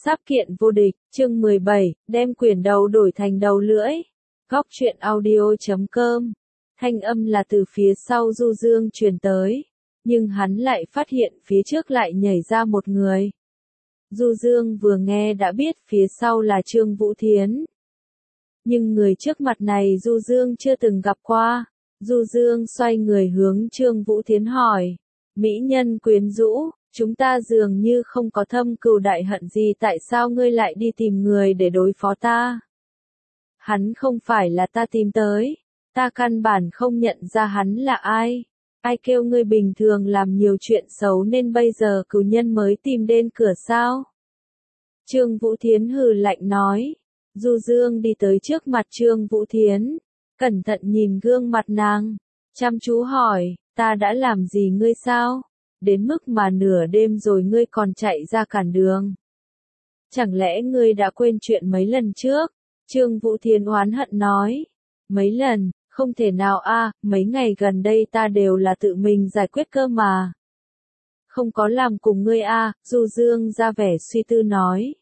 Sáp kiện vô địch, chương 17, đem quyền đầu đổi thành đầu lưỡi. Góc truyện audio.com. Thanh âm là từ phía sau Du Dương truyền tới, nhưng hắn lại phát hiện phía trước lại nhảy ra một người. Du Dương vừa nghe đã biết phía sau là Trương Vũ Thiến. Nhưng người trước mặt này Du Dương chưa từng gặp qua. Du Dương xoay người hướng Trương Vũ Thiến hỏi. Mỹ nhân quyến rũ, chúng ta dường như không có thâm cừu đại hận gì, tại sao ngươi lại đi tìm người để đối phó ta? Hắn không phải là ta tìm tới, ta căn bản không nhận ra hắn là ai. Ai kêu ngươi bình thường làm nhiều chuyện xấu nên bây giờ cừu nhân mới tìm đến cửa sao? Trương Vũ Thiến hừ lạnh nói. Du Dương đi tới trước mặt Trương Vũ Thiến, cẩn thận nhìn gương mặt nàng, chăm chú hỏi, ta đã làm gì ngươi sao? Đến mức mà nửa đêm rồi ngươi còn chạy ra cản đường. Chẳng lẽ ngươi đã quên chuyện mấy lần trước? Trương Vũ Thiến oán hận nói. Mấy lần, không thể nào a, mấy ngày gần đây ta đều là tự mình giải quyết cơ mà. Không có làm cùng ngươi a, Du Dương ra vẻ suy tư nói.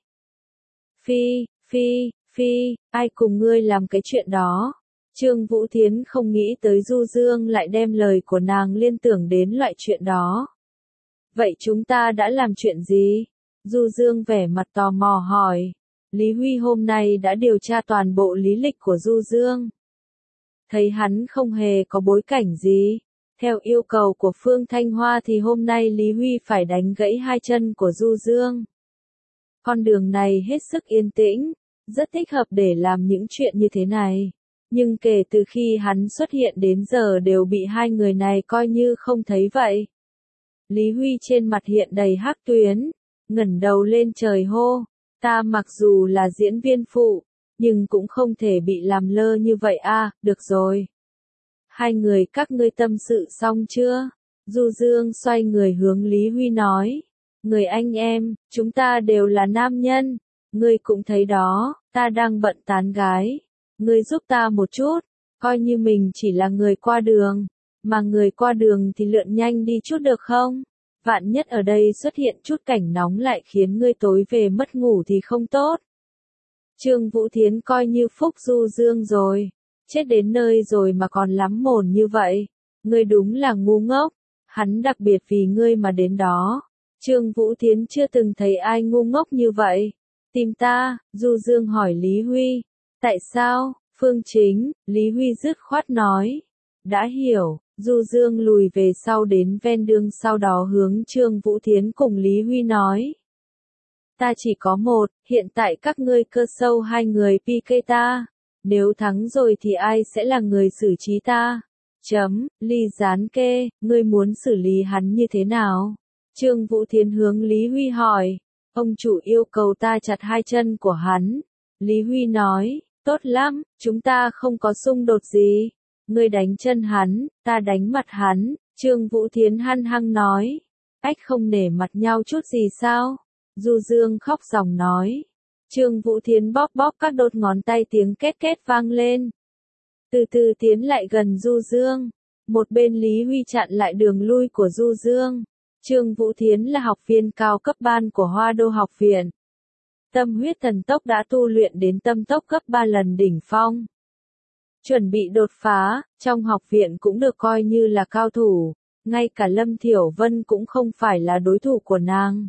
Phi, ai cùng ngươi làm cái chuyện đó? Trương Vũ Thiến không nghĩ tới Du Dương lại đem lời của nàng liên tưởng đến loại chuyện đó. Vậy chúng ta đã làm chuyện gì? Du Dương vẻ mặt tò mò hỏi. Lý Huy hôm nay đã điều tra toàn bộ lý lịch của Du Dương. Thấy hắn không hề có bối cảnh gì. Theo yêu cầu của Phương Thanh Hoa thì hôm nay Lý Huy phải đánh gãy hai chân của Du Dương. Con đường này hết sức yên tĩnh, rất thích hợp để làm những chuyện như thế này. Nhưng kể từ khi hắn xuất hiện đến giờ đều bị hai người này coi như không thấy vậy. Lý Huy trên mặt hiện đầy hắc tuyến, ngẩng đầu lên trời hô, ta mặc dù là diễn viên phụ, nhưng cũng không thể bị làm lơ như vậy a, được rồi. Hai người các ngươi tâm sự xong chưa? Du Dương xoay người hướng Lý Huy nói, người anh em, chúng ta đều là nam nhân, ngươi cũng thấy đó, ta đang bận tán gái, ngươi giúp ta một chút, coi như mình chỉ là người qua đường. Mà người qua đường thì lượn nhanh đi chút được không? Vạn nhất ở đây xuất hiện chút cảnh nóng lại khiến ngươi tối về mất ngủ thì không tốt. Trương Vũ Thiến coi như phúc Du Dương rồi. Chết đến nơi rồi mà còn lắm mồm như vậy. Ngươi đúng là ngu ngốc. Hắn đặc biệt vì ngươi mà đến đó. Trương Vũ Thiến chưa từng thấy ai ngu ngốc như vậy. Tìm ta, Du Dương hỏi Lý Huy. Tại sao? Phương Chính, Lý Huy dứt khoát nói. Đã hiểu. Du Dương lùi về sau đến ven đường, sau đó hướng Trương Vũ Thiến cùng Lý Huy nói. Ta chỉ có một, hiện tại các ngươi cơ sâu hai người PK ta. Nếu thắng rồi thì ai sẽ là người xử trí ta? Ly Gián Kê, ngươi muốn xử lý hắn như thế nào? Trương Vũ Thiến hướng Lý Huy hỏi. Ông chủ yêu cầu ta chặt hai chân của hắn. Lý Huy nói, tốt lắm, chúng ta không có xung đột gì. Ngươi đánh chân hắn, ta đánh mặt hắn, Trương Vũ Thiến hăng hăng nói. Ách không nể mặt nhau chút gì sao? Du Dương khóc ròng nói. Trương Vũ Thiến bóp bóp các đốt ngón tay, tiếng két két vang lên. Từ từ tiến lại gần Du Dương. Một bên Lý Huy chặn lại đường lui của Du Dương. Trương Vũ Thiến là học viên cao cấp ban của Hoa Đô học viện. Tâm huyết thần tốc đã tu luyện đến tâm tốc gấp 3 lần đỉnh phong. Chuẩn bị đột phá, trong học viện cũng được coi như là cao thủ, ngay cả Lâm Thiểu Vân cũng không phải là đối thủ của nàng.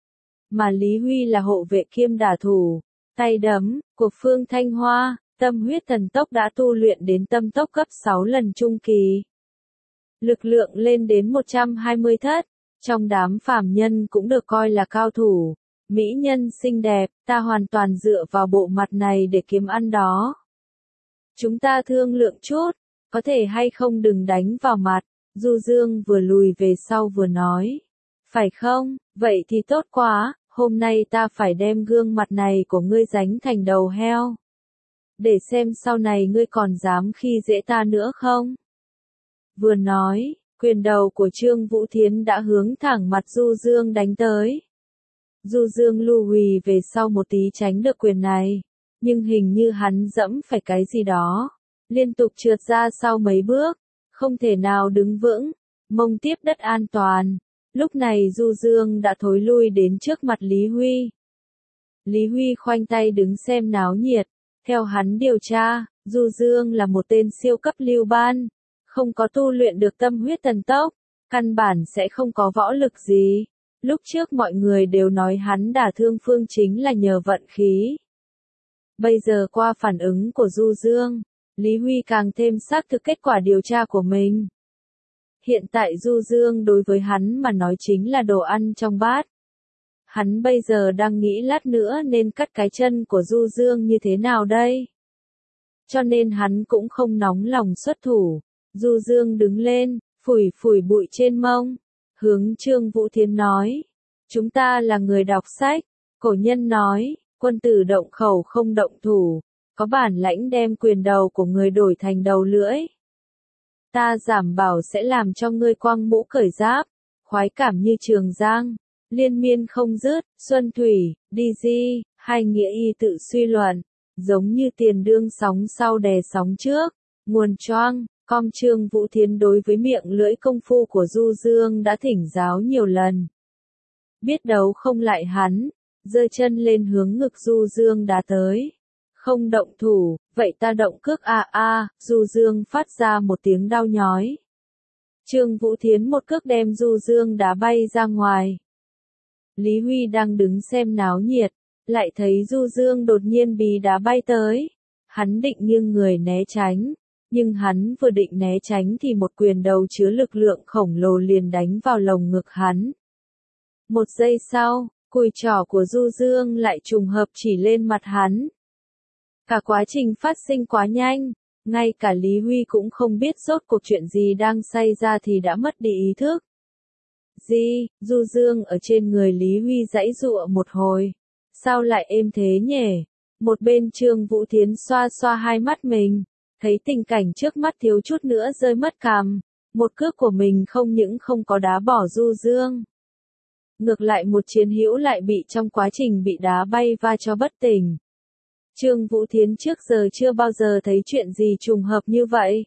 Mà Lý Huy là hộ vệ kiêm đả thủ, tay đấm, của Phương Thanh Hoa, tâm huyết thần tốc đã tu luyện đến tâm tốc cấp 6 lần trung kỳ. Lực lượng lên đến 120 thất, trong đám phàm nhân cũng được coi là cao thủ, mỹ nhân xinh đẹp, ta hoàn toàn dựa vào bộ mặt này để kiếm ăn đó. Chúng ta thương lượng chút, có thể hay không đừng đánh vào mặt, Du Dương vừa lùi về sau vừa nói. Phải không, vậy thì tốt quá, hôm nay ta phải đem gương mặt này của ngươi dánh thành đầu heo. Để xem sau này ngươi còn dám khi dễ ta nữa không? Vừa nói, quyền đầu của Trương Vũ Thiến đã hướng thẳng mặt Du Dương đánh tới. Du Dương lùi về sau một tí tránh được quyền này. Nhưng hình như hắn dẫm phải cái gì đó, liên tục trượt ra sau mấy bước, không thể nào đứng vững, mông tiếp đất an toàn. Lúc này Du Dương đã thối lui đến trước mặt Lý Huy. Lý Huy khoanh tay đứng xem náo nhiệt. Theo hắn điều tra, Du Dương là một tên siêu cấp lưu ban, không có tu luyện được tâm huyết thần tốc, căn bản sẽ không có võ lực gì. Lúc trước mọi người đều nói hắn đả thương Phương Chính là nhờ vận khí. Bây giờ qua phản ứng của Du Dương, Lý Huy càng thêm xác thực kết quả điều tra của mình. Hiện tại Du Dương đối với hắn mà nói chính là đồ ăn trong bát. Hắn bây giờ đang nghĩ lát nữa nên cắt cái chân của Du Dương như thế nào đây? Cho nên hắn cũng không nóng lòng xuất thủ. Du Dương đứng lên, phủi phủi bụi trên mông, hướng Trương Vũ Thiến nói. Chúng ta là người đọc sách, cổ nhân nói, quân tử động khẩu không động thủ, có bản lãnh đem quyền đầu của người đổi thành đầu lưỡi. Ta đảm bảo sẽ làm cho ngươi quăng mũ cởi giáp, khoái cảm như Trường Giang, liên miên không dứt, Xuân Thủy, đi di, hai nghĩa y tự suy luận, giống như tiền đương sóng sau đè sóng trước, nguồn choang. Trương Vũ Thiến đối với miệng lưỡi công phu của Du Dương đã thỉnh giáo nhiều lần. Biết đấu không lại hắn, giơ chân lên hướng ngực Du Dương đá tới. Không động thủ, vậy ta động cước Du Dương phát ra một tiếng đau nhói. Trương Vũ Thiến một cước đem Du Dương đá bay ra ngoài. Lý Huy đang đứng xem náo nhiệt, lại thấy Du Dương đột nhiên bị đá bay tới. Hắn định nghiêng người né tránh. Nhưng hắn vừa định né tránh thì một quyền đầu chứa lực lượng khổng lồ liền đánh vào lồng ngực hắn. Một giây sau, cùi trỏ của Du Dương lại trùng hợp chỉ lên mặt hắn. Cả quá trình phát sinh quá nhanh, ngay cả Lý Huy cũng không biết rốt cuộc chuyện gì đang xảy ra thì đã mất đi ý thức. Du Dương ở trên người Lý Huy giãy giụa một hồi. Sao lại êm thế nhỉ? Một bên Trương Vũ Thiến xoa xoa hai mắt mình. Thấy tình cảnh trước mắt thiếu chút nữa rơi mất cằm, một cước của mình không những không có đá bỏ Du Dương. Ngược lại một chiến hữu lại bị trong quá trình bị đá bay va cho bất tỉnh. Trương Vũ Thiến trước giờ chưa bao giờ thấy chuyện gì trùng hợp như vậy.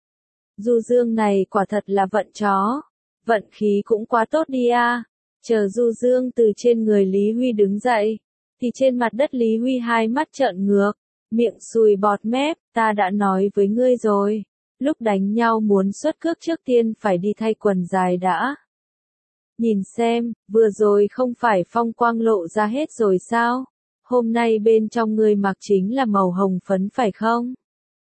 Du Dương này quả thật là vận chó, vận khí cũng quá tốt đi a. Chờ Du Dương từ trên người Lý Huy đứng dậy, thì trên mặt đất Lý Huy hai mắt trợn ngược. Miệng sùi bọt mép, ta đã nói với ngươi rồi, lúc đánh nhau muốn xuất cước trước tiên phải đi thay quần dài đã. Nhìn xem, vừa rồi không phải phong quang lộ ra hết rồi sao? Hôm nay bên trong ngươi mặc chính là màu hồng phấn phải không?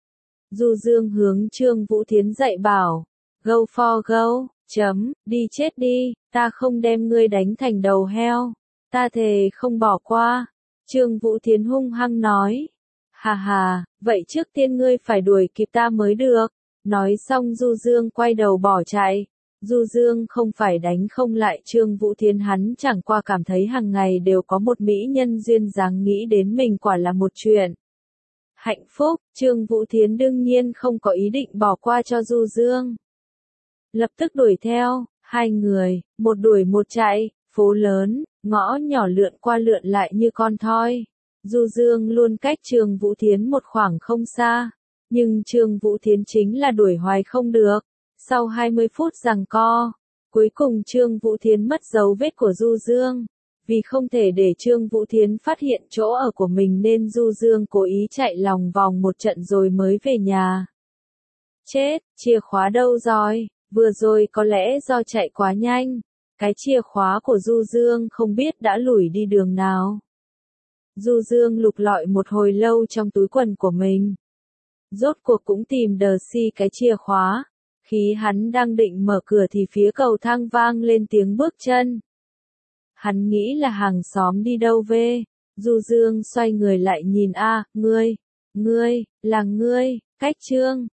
Du Dương hướng Trương Vũ Thiến dạy bảo, go for go, đi chết đi, ta không đem ngươi đánh thành đầu heo, ta thề không bỏ qua. Trương Vũ Thiến hung hăng nói. Hà, vậy trước tiên ngươi phải đuổi kịp ta mới được. Nói xong Du Dương quay đầu bỏ chạy. Du Dương không phải đánh không lại Trương Vũ Thiến, hắn chẳng qua cảm thấy hàng ngày đều có một mỹ nhân duyên dáng nghĩ đến mình quả là một chuyện hạnh phúc. Trương Vũ Thiến đương nhiên không có ý định bỏ qua cho Du Dương. Lập tức đuổi theo, hai người, một đuổi một chạy, phố lớn, ngõ nhỏ lượn qua lượn lại như con thoi. Du Dương luôn cách Trương Vũ Thiến một khoảng không xa, nhưng Trương Vũ Thiến chính là đuổi hoài không được. Sau 20 phút giằng co, cuối cùng Trương Vũ Thiến mất dấu vết của Du Dương. Vì không thể để Trương Vũ Thiến phát hiện chỗ ở của mình nên Du Dương cố ý chạy lòng vòng một trận rồi mới về nhà. Chết, chìa khóa đâu rồi? Vừa rồi có lẽ do chạy quá nhanh, cái chìa khóa của Du Dương không biết đã lủi đi đường nào. Du Dương lục lọi một hồi lâu trong túi quần của mình. Rốt cuộc cũng tìm đờ si cái chìa khóa. Khi hắn đang định mở cửa thì phía cầu thang vang lên tiếng bước chân. Hắn nghĩ là hàng xóm đi đâu về. Du Dương xoay người lại nhìn ngươi, là ngươi, cách Trương.